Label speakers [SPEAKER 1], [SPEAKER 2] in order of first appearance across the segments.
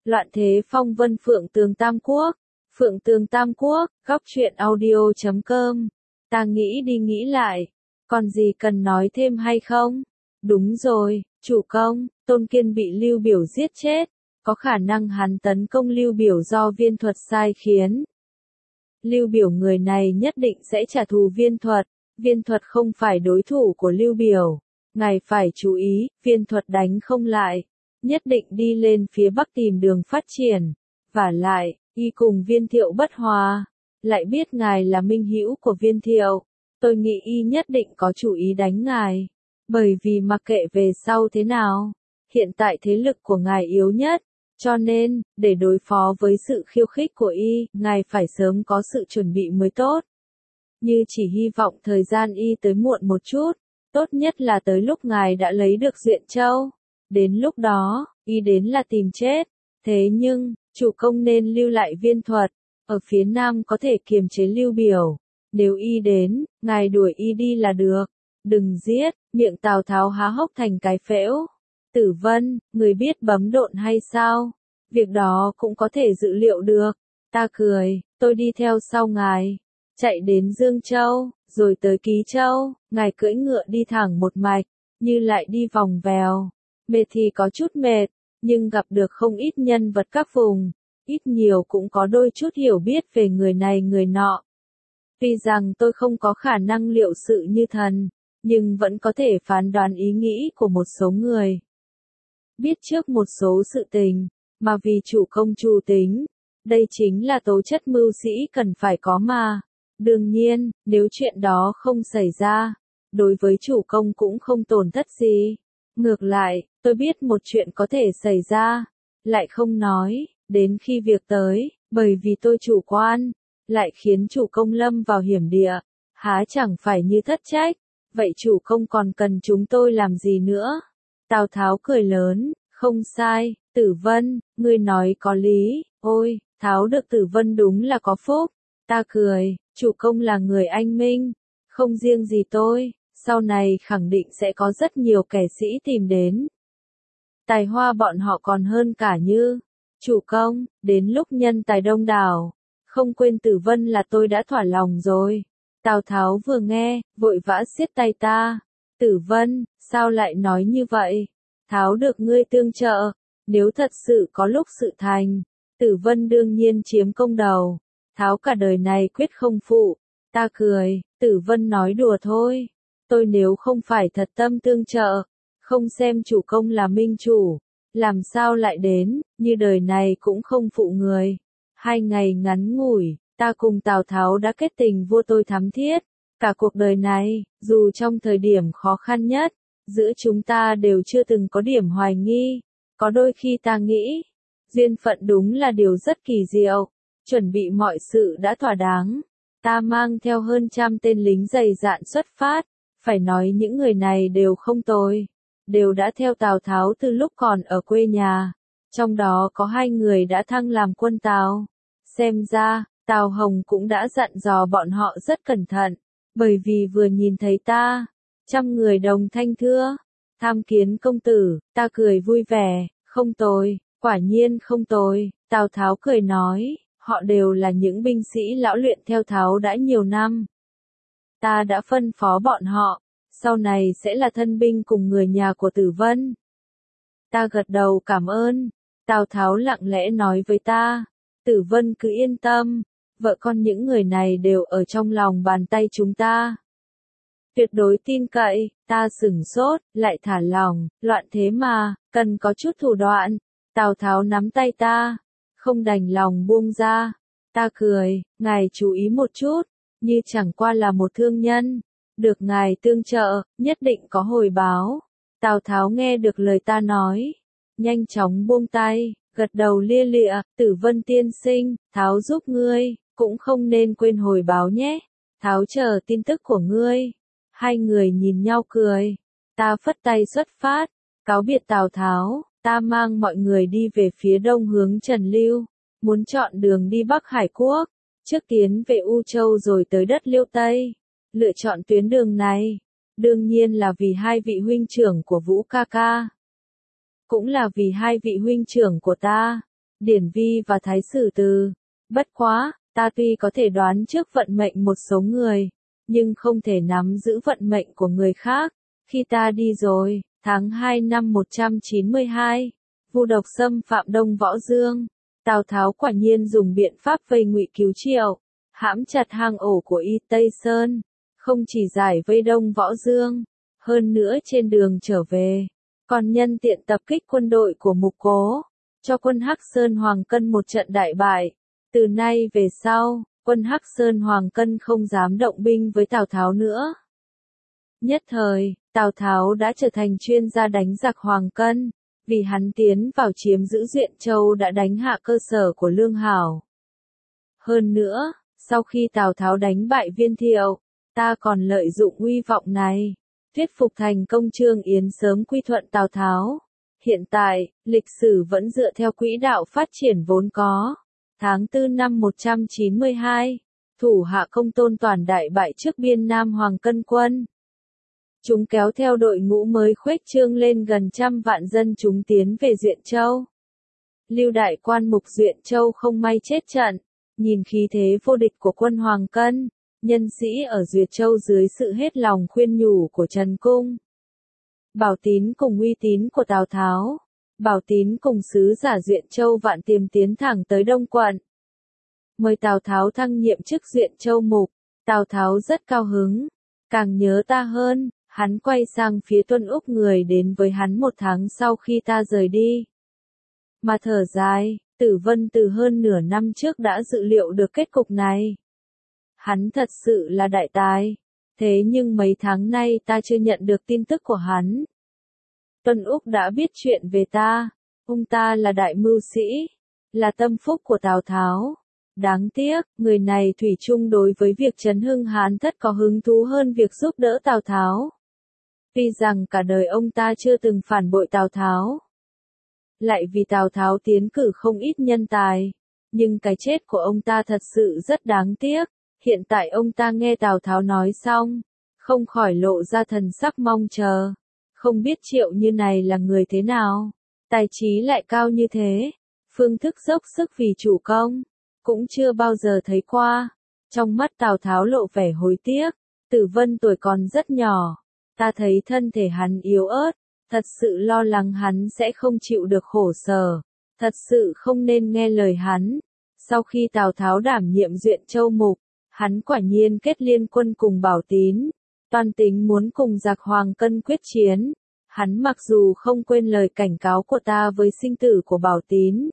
[SPEAKER 1] Loạn thế phong vân Phượng Tường Tam Quốc. Phượng Tường Tam Quốc, góc truyện audio.com. Ta nghĩ đi nghĩ lại. Còn gì cần nói thêm hay không? Đúng rồi, chủ công, Tôn Kiên bị Lưu Biểu giết chết. Có khả năng hắn tấn công Lưu Biểu do Viên Thuật sai khiến. Lưu Biểu người này nhất định sẽ trả thù Viên Thuật. Viên Thuật không phải đối thủ của Lưu Biểu. Ngài phải chú ý, Viên Thuật đánh không lại. Nhất định đi lên phía Bắc tìm đường phát triển. Vả lại, y cùng Viên Thiệu bất hòa. Lại biết ngài là minh hữu của Viên Thiệu. Tôi nghĩ y nhất định có chủ ý đánh ngài. Bởi vì mặc kệ về sau thế nào, hiện tại thế lực của ngài yếu nhất. Cho nên, để đối phó với sự khiêu khích của y, ngài phải sớm có sự chuẩn bị mới tốt. Như chỉ hy vọng thời gian y tới muộn một chút, tốt nhất là tới lúc ngài đã lấy được Duyện Châu. Đến lúc đó, y đến là tìm chết. Thế nhưng, chủ công nên lưu lại Viên Thuật, ở phía nam có thể kiềm chế Lưu Biểu. Nếu y đến, ngài đuổi y đi là được. Đừng giết, miệng Tào Tháo há hốc thành cái phễu. Tử Vân, người biết bấm độn hay sao? Việc đó cũng có thể dự liệu được. Ta cười, tôi đi theo sau ngài. Chạy đến Dương Châu, rồi tới Ký Châu, ngài cưỡi ngựa đi thẳng một mạch, như lại đi vòng vèo. Mệt thì có chút mệt, nhưng gặp được không ít nhân vật các vùng, ít nhiều cũng có đôi chút hiểu biết về người này người nọ. Tuy rằng tôi không có khả năng liệu sự như thần, nhưng vẫn có thể phán đoán ý nghĩ của một số người. Biết trước một số sự tình, mà vì chủ công chủ tính, đây chính là tố chất mưu sĩ cần phải có mà. Đương nhiên, nếu chuyện đó không xảy ra, đối với chủ công cũng không tổn thất gì. Ngược lại, tôi biết một chuyện có thể xảy ra, lại không nói, đến khi việc tới, bởi vì tôi chủ quan, lại khiến chủ công lâm vào hiểm địa, há chẳng phải như thất trách, vậy chủ công còn cần chúng tôi làm gì nữa? Tào Tháo cười lớn, không sai, Tử Vân, ngươi nói có lý, ôi, Tháo được Tử Vân đúng là có phúc. Ta cười, chủ công là người anh minh, không riêng gì tôi, sau này khẳng định sẽ có rất nhiều kẻ sĩ tìm đến. Tài hoa bọn họ còn hơn cả Như. Chủ công, đến lúc nhân tài đông đảo, không quên Tử Vân là tôi đã thỏa lòng rồi. Tào Tháo vừa nghe, vội vã siết tay ta. Tử Vân, sao lại nói như vậy? Tháo được ngươi tương trợ, nếu thật sự có lúc sự thành, Tử Vân đương nhiên chiếm công đầu. Tháo cả đời này quyết không phụ. Ta cười, Tử Vân nói đùa thôi. Tôi nếu không phải thật tâm tương trợ, không xem chủ công là minh chủ, làm sao lại đến, như đời này cũng không phụ người. 2 ngày ngắn ngủi, ta cùng Tào Tháo đã kết tình vô tôi thắm thiết. Cả cuộc đời này, dù trong thời điểm khó khăn nhất, giữa chúng ta đều chưa từng có điểm hoài nghi. Có đôi khi ta nghĩ, duyên phận đúng là điều rất kỳ diệu. Chuẩn bị mọi sự đã thỏa đáng. Ta mang theo hơn 100 tên lính dày dạn xuất phát. Phải nói những người này đều không tồi. Đều đã theo Tào Tháo từ lúc còn ở quê nhà. Trong đó có 2 người đã thăng làm quân Tào. Xem ra, Tào Hồng cũng đã dặn dò bọn họ rất cẩn thận. Bởi vì vừa nhìn thấy ta, 100 người đồng thanh thưa. Tham kiến công tử, ta cười vui vẻ, không tồi, quả nhiên không tồi. Tào Tháo cười nói, họ đều là những binh sĩ lão luyện theo Tháo đã nhiều năm. Ta đã phân phó bọn họ, sau này sẽ là thân binh cùng người nhà của Tử Vân. Ta gật đầu cảm ơn. Tào Tháo lặng lẽ nói với ta, Tử Vân cứ yên tâm, vợ con những người này đều ở trong lòng bàn tay chúng ta. Tuyệt đối tin cậy, ta sửng sốt, lại thả lòng, loạn thế mà, cần có chút thủ đoạn. Tào Tháo nắm tay ta, không đành lòng buông ra. Ta cười, ngài chú ý một chút, như chẳng qua là một thương nhân. Được ngài tương trợ, nhất định có hồi báo. Tào Tháo nghe được lời ta nói, nhanh chóng buông tay, gật đầu lia lịa, Tử Vân tiên sinh, Tháo giúp ngươi, cũng không nên quên hồi báo nhé. Tháo chờ tin tức của ngươi. 2 người nhìn nhau cười. Ta phất tay xuất phát, cáo biệt Tào Tháo, ta mang mọi người đi về phía đông hướng Trần Lưu, muốn chọn đường đi Bắc Hải Quốc, trước tiến về U Châu rồi tới đất Liêu Tây. Lựa chọn tuyến đường này, đương nhiên là vì 2 vị huynh trưởng của Vũ ca ca. Cũng là vì 2 vị huynh trưởng của ta. Điển Vi và Thái Sử Từ. Bất quá, ta tuy có thể đoán trước vận mệnh một số người, nhưng không thể nắm giữ vận mệnh của người khác. Khi ta đi rồi, tháng 2 năm 192, Vu Độc xâm phạm Đông Võ Dương. Tào Tháo quả nhiên dùng biện pháp vây Ngụy Cứu Triệu, hãm chặt hang ổ của Y Tây Sơn, không chỉ giải vây Đông Võ Dương, hơn nữa trên đường trở về, còn nhân tiện tập kích quân đội của Mục Cố, cho quân Hắc Sơn Hoàng Cân một trận đại bại. Từ nay về sau, quân Hắc Sơn Hoàng Cân không dám động binh với Tào Tháo nữa. Nhất thời, Tào Tháo đã trở thành chuyên gia đánh giặc Hoàng Cân, vì hắn tiến vào chiếm giữ Duyện Châu đã đánh hạ cơ sở của Lương Hảo. Hơn nữa, sau khi Tào Tháo đánh bại Viên Thiệu, ta còn lợi dụng uy vọng này, thuyết phục thành công Trương Yến sớm quy thuận Tào Tháo. Hiện tại, lịch sử vẫn dựa theo quỹ đạo phát triển vốn có. Tháng 4 năm 192, thủ hạ Công Tôn Toàn đại bại trước biên Nam Hoàng Cân quân. Chúng kéo theo đội ngũ mới khuếch trương lên gần 100 vạn dân chúng tiến về Duyện Châu. Lưu đại quan mục Duyện Châu không may chết trận, nhìn khí thế vô địch của quân Hoàng Cân, nhân sĩ ở Duyệt Châu dưới sự hết lòng khuyên nhủ của Trần Cung, Bảo Tín cùng uy tín của Tào Tháo, Bảo Tín cùng sứ giả Duyện Châu Vạn Tiềm tiến thẳng tới Đông quận, mời Tào Tháo thăng nhiệm chức Duyện Châu mục. Tào Tháo rất cao hứng, càng nhớ ta hơn. Hắn quay sang phía Tuân Úc người đến với hắn một tháng sau khi ta rời đi. Mà thở dài, Tử Vân từ hơn nửa năm trước đã dự liệu được kết cục này. Hắn thật sự là đại tài, thế nhưng mấy tháng nay ta chưa nhận được tin tức của hắn. Tuân Úc đã biết chuyện về ta, ông ta là đại mưu sĩ, là tâm phúc của Tào Tháo. Đáng tiếc, người này thủy chung đối với việc trấn hưng Hán Thất có hứng thú hơn việc giúp đỡ Tào Tháo. Tuy rằng cả đời ông ta chưa từng phản bội Tào Tháo, lại vì Tào Tháo tiến cử không ít nhân tài, nhưng cái chết của ông ta thật sự rất đáng tiếc. Hiện tại ông ta nghe Tào Tháo nói xong, không khỏi lộ ra thần sắc mong chờ. Không biết Triệu Như này là người thế nào, tài trí lại cao như thế, phương thức dốc sức vì chủ công, cũng chưa bao giờ thấy qua. Trong mắt Tào Tháo lộ vẻ hối tiếc, Tử Vân tuổi còn rất nhỏ. Ta thấy thân thể hắn yếu ớt, thật sự lo lắng hắn sẽ không chịu được khổ sở, thật sự không nên nghe lời hắn. Sau khi Tào Tháo đảm nhiệm Duyện Châu mục, hắn quả nhiên kết liên quân cùng Bảo Tín, toan tính muốn cùng giặc Hoàng Cân quyết chiến. Hắn mặc dù không quên lời cảnh cáo của ta với sinh tử của Bảo Tín,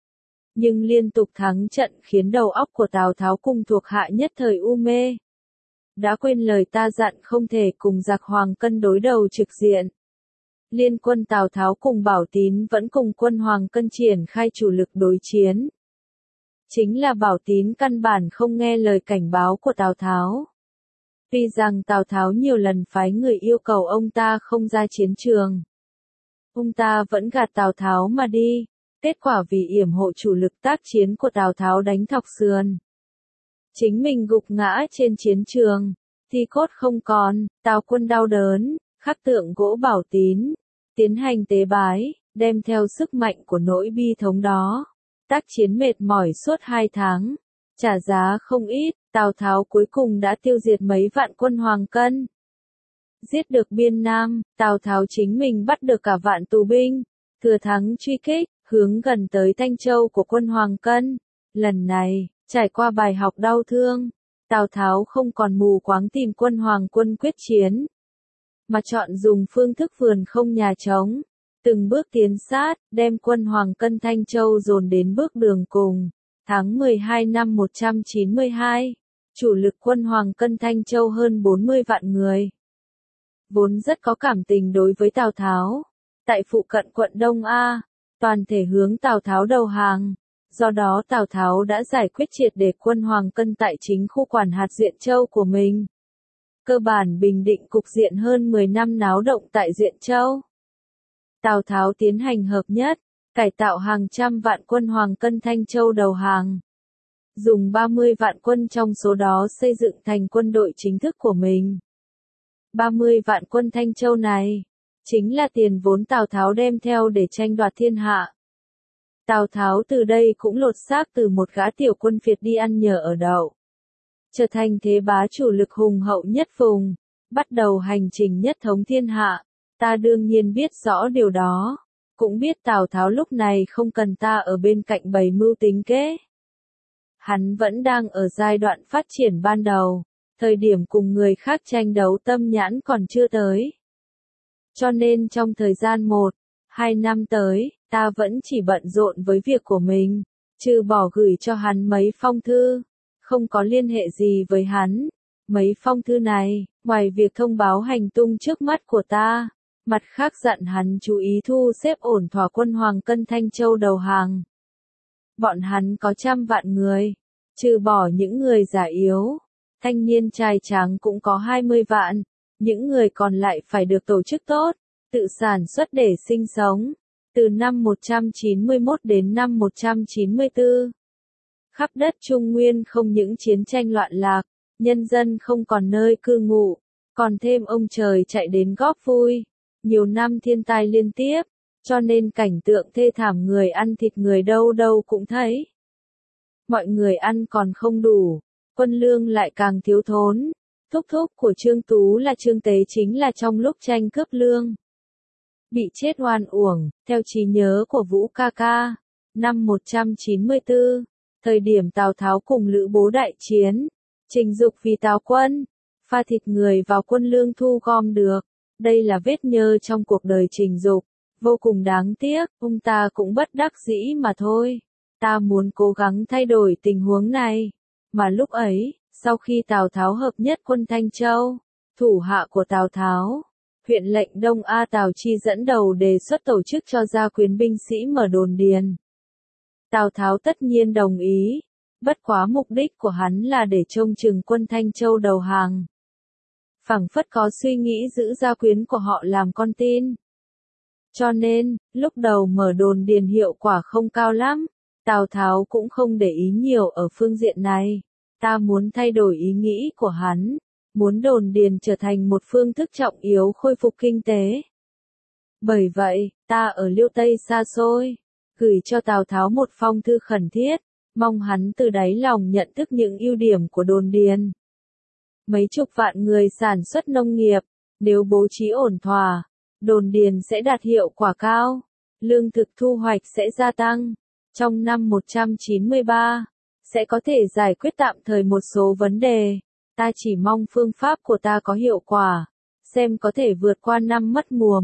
[SPEAKER 1] nhưng liên tục thắng trận khiến đầu óc của Tào Tháo cùng thuộc hạ nhất thời u mê. Đã quên lời ta dặn không thể cùng giặc Hoàng Cân đối đầu trực diện. Liên quân Tào Tháo cùng Bảo Tín vẫn cùng quân Hoàng Cân triển khai chủ lực đối chiến. Chính là Bảo Tín căn bản không nghe lời cảnh báo của Tào Tháo. Tuy rằng Tào Tháo nhiều lần phái người yêu cầu ông ta không ra chiến trường, ông ta vẫn gạt Tào Tháo mà đi. Kết quả vì yểm hộ chủ lực tác chiến của Tào Tháo đánh thọc sườn, chính mình gục ngã trên chiến trường, thi cốt không còn. Tào quân đau đớn, khắc tượng gỗ Bảo Tín, tiến hành tế bái, đem theo sức mạnh của nỗi bi thống đó. Tác chiến mệt mỏi suốt 2 tháng, trả giá không ít, Tào Tháo cuối cùng đã tiêu diệt mấy vạn quân Hoàng Cân. Giết được biên Nam, Tào Tháo chính mình bắt được cả vạn tù binh, thừa thắng truy kích, hướng gần tới Thanh Châu của quân Hoàng Cân. Lần này, trải qua bài học đau thương, Tào Tháo không còn mù quáng tìm quân Hoàng quân quyết chiến, mà chọn dùng phương thức vườn không nhà trống, từng bước tiến sát, đem quân Hoàng Cân Thanh Châu dồn đến bước đường cùng. Tháng 12 năm 192, chủ lực quân Hoàng Cân Thanh Châu hơn 40 vạn người, vốn rất có cảm tình đối với Tào Tháo. Tại phụ cận quận Đông A, toàn thể hướng Tào Tháo đầu hàng. Do đó Tào Tháo đã giải quyết triệt để quân Hoàng Cân tại chính khu quản hạt Duyện Châu của mình. Cơ bản bình định cục diện hơn 10 năm náo động tại Duyện Châu. Tào Tháo tiến hành hợp nhất, cải tạo hàng trăm vạn quân Hoàng Cân Thanh Châu đầu hàng. Dùng 30 vạn quân trong số đó xây dựng thành quân đội chính thức của mình. 30 vạn quân Thanh Châu này chính là tiền vốn Tào Tháo đem theo để tranh đoạt thiên hạ. Tào Tháo từ đây cũng lột xác từ một gã tiểu quân phiệt đi ăn nhờ ở đậu, trở thành thế bá chủ lực hùng hậu nhất vùng, bắt đầu hành trình nhất thống thiên hạ. Ta đương nhiên biết rõ điều đó, cũng biết Tào Tháo lúc này không cần ta ở bên cạnh bày mưu tính kế. Hắn vẫn đang ở giai đoạn phát triển ban đầu, thời điểm cùng người khác tranh đấu tâm nhãn còn chưa tới. Cho nên trong thời gian 1-2 năm tới, ta vẫn chỉ bận rộn với việc của mình, trừ bỏ gửi cho hắn mấy phong thư, không có liên hệ gì với hắn. Mấy phong thư này, ngoài việc thông báo hành tung trước mắt của ta, mặt khác dặn hắn chú ý thu xếp ổn thỏa quân Hoàng Cân Thanh Châu đầu hàng. Bọn hắn có 100 vạn người, trừ bỏ những người già yếu, thanh niên trai tráng cũng có 20 vạn, những người còn lại phải được tổ chức tốt, tự sản xuất để sinh sống. Từ năm 191 đến năm 194, khắp đất Trung Nguyên không những chiến tranh loạn lạc, nhân dân không còn nơi cư ngụ, còn thêm ông trời chạy đến góp vui. Nhiều năm thiên tai liên tiếp, cho nên cảnh tượng thê thảm người ăn thịt người đâu đâu cũng thấy. Mọi người ăn còn không đủ, quân lương lại càng thiếu thốn. Thúc thúc của Trương Tú là Trương Tế chính là trong lúc tranh cướp lương bị chết oan uổng. Theo trí nhớ của Vũ ca ca, năm 194, thời điểm Tào Tháo cùng Lữ Bố đại chiến, Trình Dục vì Tào quân, pha thịt người vào quân lương thu gom được. Đây là vết nhơ trong cuộc đời Trình Dục, vô cùng đáng tiếc, ông ta cũng bất đắc dĩ mà thôi. Ta muốn cố gắng thay đổi tình huống này. Mà lúc ấy, sau khi Tào Tháo hợp nhất quân Thanh Châu, thủ hạ của Tào Tháo, huyện lệnh Đông A Tào Chi dẫn đầu đề xuất tổ chức cho gia quyến binh sĩ mở đồn điền. Tào Tháo tất nhiên đồng ý, bất quá mục đích của hắn là để trông chừng quân Thanh Châu đầu hàng. Phảng phất có suy nghĩ giữ gia quyến của họ làm con tin. Cho nên, lúc đầu mở đồn điền hiệu quả không cao lắm, Tào Tháo cũng không để ý nhiều ở phương diện này. Ta muốn thay đổi ý nghĩ của hắn, muốn đồn điền trở thành một phương thức trọng yếu khôi phục kinh tế. Bởi vậy, ta ở Liêu Tây xa xôi, gửi cho Tào Tháo một phong thư khẩn thiết, mong hắn từ đáy lòng nhận thức những ưu điểm của đồn điền. Mấy chục vạn người sản xuất nông nghiệp, nếu bố trí ổn thỏa, đồn điền sẽ đạt hiệu quả cao, lương thực thu hoạch sẽ gia tăng. Trong năm 193, sẽ có thể giải quyết tạm thời một số vấn đề. Ta chỉ mong phương pháp của ta có hiệu quả, xem có thể vượt qua năm mất mùa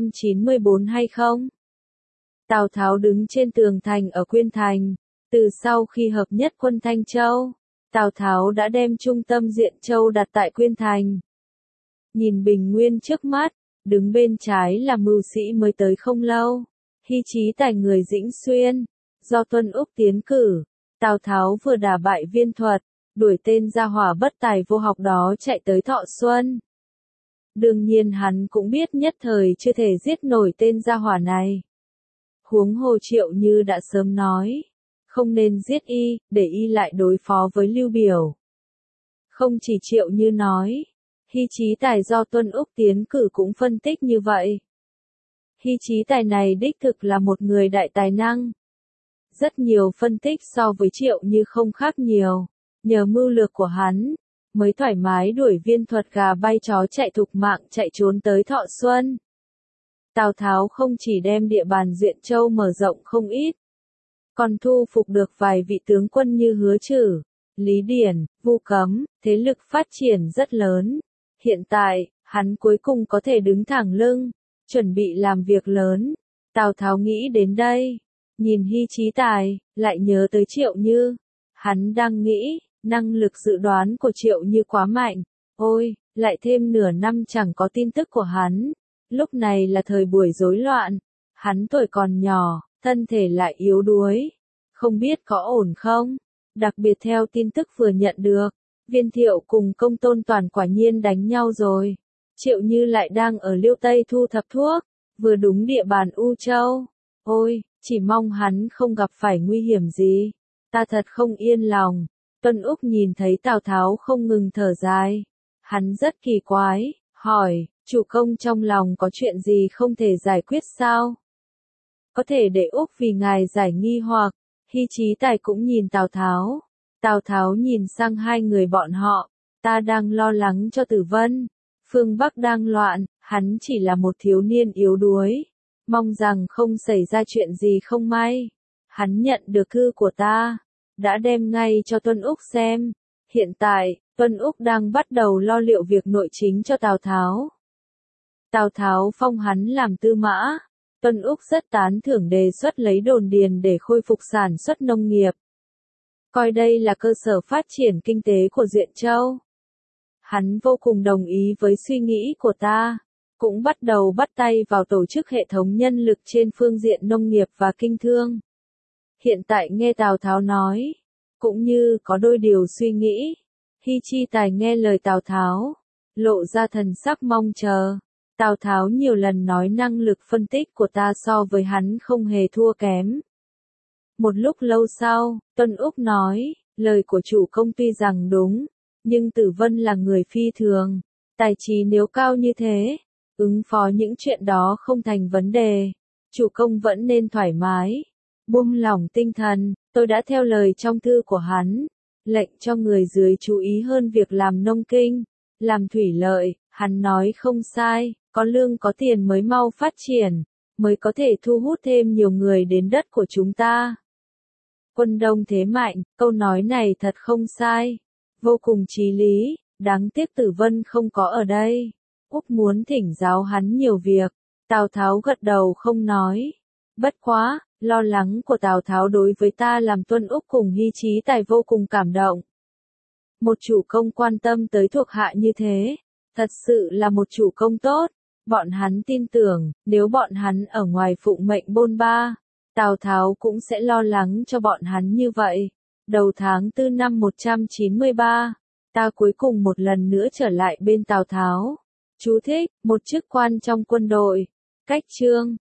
[SPEAKER 1] 194 hay không. Tào Tháo đứng trên tường thành ở Quyên Thành, từ sau khi hợp nhất quân Thanh Châu, Tào Tháo đã đem trung tâm Diện Châu đặt tại Quyên Thành. Nhìn bình nguyên trước mắt, đứng bên trái là mưu sĩ mới tới không lâu, Hy Chí Tài người Dĩnh Xuyên, do Tuân Úc tiến cử. Tào Tháo vừa đả bại Viên Thuật, đuổi tên gia hỏa bất tài vô học đó chạy tới Thọ Xuân. Đương nhiên hắn cũng biết nhất thời chưa thể giết nổi tên gia hỏa này. Huống hồ Triệu Như đã sớm nói, không nên giết y, để y lại đối phó với Lưu Biểu. Không chỉ Triệu Như nói, Hy Chí Tài do Tuân Úc tiến cử cũng phân tích như vậy. Hy Chí Tài này đích thực là một người đại tài năng. Rất nhiều phân tích so với Triệu Như không khác nhiều, nhờ mưu lược của hắn, mới thoải mái đuổi Viên Thuật gà bay chó chạy thục mạng chạy trốn tới Thọ Xuân. Tào Tháo không chỉ đem địa bàn Duyện Châu mở rộng không ít, còn thu phục được vài vị tướng quân như Hứa Trử, Lý Điển, Vu Cấm, thế lực phát triển rất lớn. Hiện tại, hắn cuối cùng có thể đứng thẳng lưng, chuẩn bị làm việc lớn. Tào Tháo nghĩ đến đây, nhìn Hy Chí Tài, lại nhớ tới Triệu Như. Hắn đang nghĩ, năng lực dự đoán của Triệu Như quá mạnh. Ôi, lại thêm nửa năm chẳng có tin tức của hắn. Lúc này là thời buổi rối loạn. Hắn tuổi còn nhỏ, thân thể lại yếu đuối. Không biết có ổn không? Đặc biệt theo tin tức vừa nhận được, Viên Thiệu cùng Công Tôn Toàn quả nhiên đánh nhau rồi. Triệu Như lại đang ở Liêu Tây thu thập thuốc, vừa đúng địa bàn U Châu. Ôi, chỉ mong hắn không gặp phải nguy hiểm gì. Ta thật không yên lòng. Tuân Úc nhìn thấy Tào Tháo không ngừng thở dài. Hắn rất kỳ quái, hỏi, chủ công trong lòng có chuyện gì không thể giải quyết sao? có thể để Úc vì ngài giải nghi hoặc. Hy Chí Tài cũng nhìn Tào Tháo. Tào Tháo nhìn sang hai người bọn họ. Ta đang lo lắng cho Tử Vân. Phương Bắc đang loạn, hắn chỉ là một thiếu niên yếu đuối. Mong rằng không xảy ra chuyện gì không may. Hắn nhận được thư của ta. Đã đem ngay cho Tuân Úc xem. Hiện tại, Tuân Úc đang bắt đầu lo liệu việc nội chính cho Tào Tháo. Tào Tháo phong hắn làm tư mã. Tuân Úc rất tán thưởng đề xuất lấy đồn điền để khôi phục sản xuất nông nghiệp. Coi đây là cơ sở phát triển kinh tế của Duyện Châu. Hắn vô cùng đồng ý với suy nghĩ của ta. Cũng bắt đầu bắt tay vào tổ chức hệ thống nhân lực trên phương diện nông nghiệp và kinh thương. Hiện tại nghe Tào Tháo nói, cũng như có đôi điều suy nghĩ. Hy Chi Tài nghe lời Tào Tháo, lộ ra thần sắc mong chờ. Tào Tháo nhiều lần nói năng lực phân tích của ta so với hắn không hề thua kém. Một lúc lâu sau, Tuân Úc nói, lời của chủ công tuy rằng đúng, nhưng Tử Vân là người phi thường, tài trí nếu cao như thế, ứng phó những chuyện đó không thành vấn đề. Chủ công vẫn nên thoải mái, buông lỏng tinh thần. Tôi đã theo lời trong thư của hắn, lệnh cho người dưới chú ý hơn việc làm nông kinh, làm thủy lợi. Hắn nói không sai, có lương có tiền mới mau phát triển, mới có thể thu hút thêm nhiều người đến đất của chúng ta. Quân đông thế mạnh, câu nói này thật không sai, vô cùng chí lý, đáng tiếc Tử Vân không có ở đây. Úc muốn thỉnh giáo hắn nhiều việc. Tào Tháo gật đầu không nói. Bất quá, lo lắng của Tào Tháo đối với ta làm Tuân Úc cùng Hy Chí Tài vô cùng cảm động. Một chủ công quan tâm tới thuộc hạ như thế, thật sự là một chủ công tốt. Bọn hắn tin tưởng, nếu bọn hắn ở ngoài phụng mệnh bôn ba, Tào Tháo cũng sẽ lo lắng cho bọn hắn như vậy. Đầu tháng 4 năm 193, ta cuối cùng một lần nữa trở lại bên Tào Tháo. Chú thích, một chức quan trong quân đội. Cách chương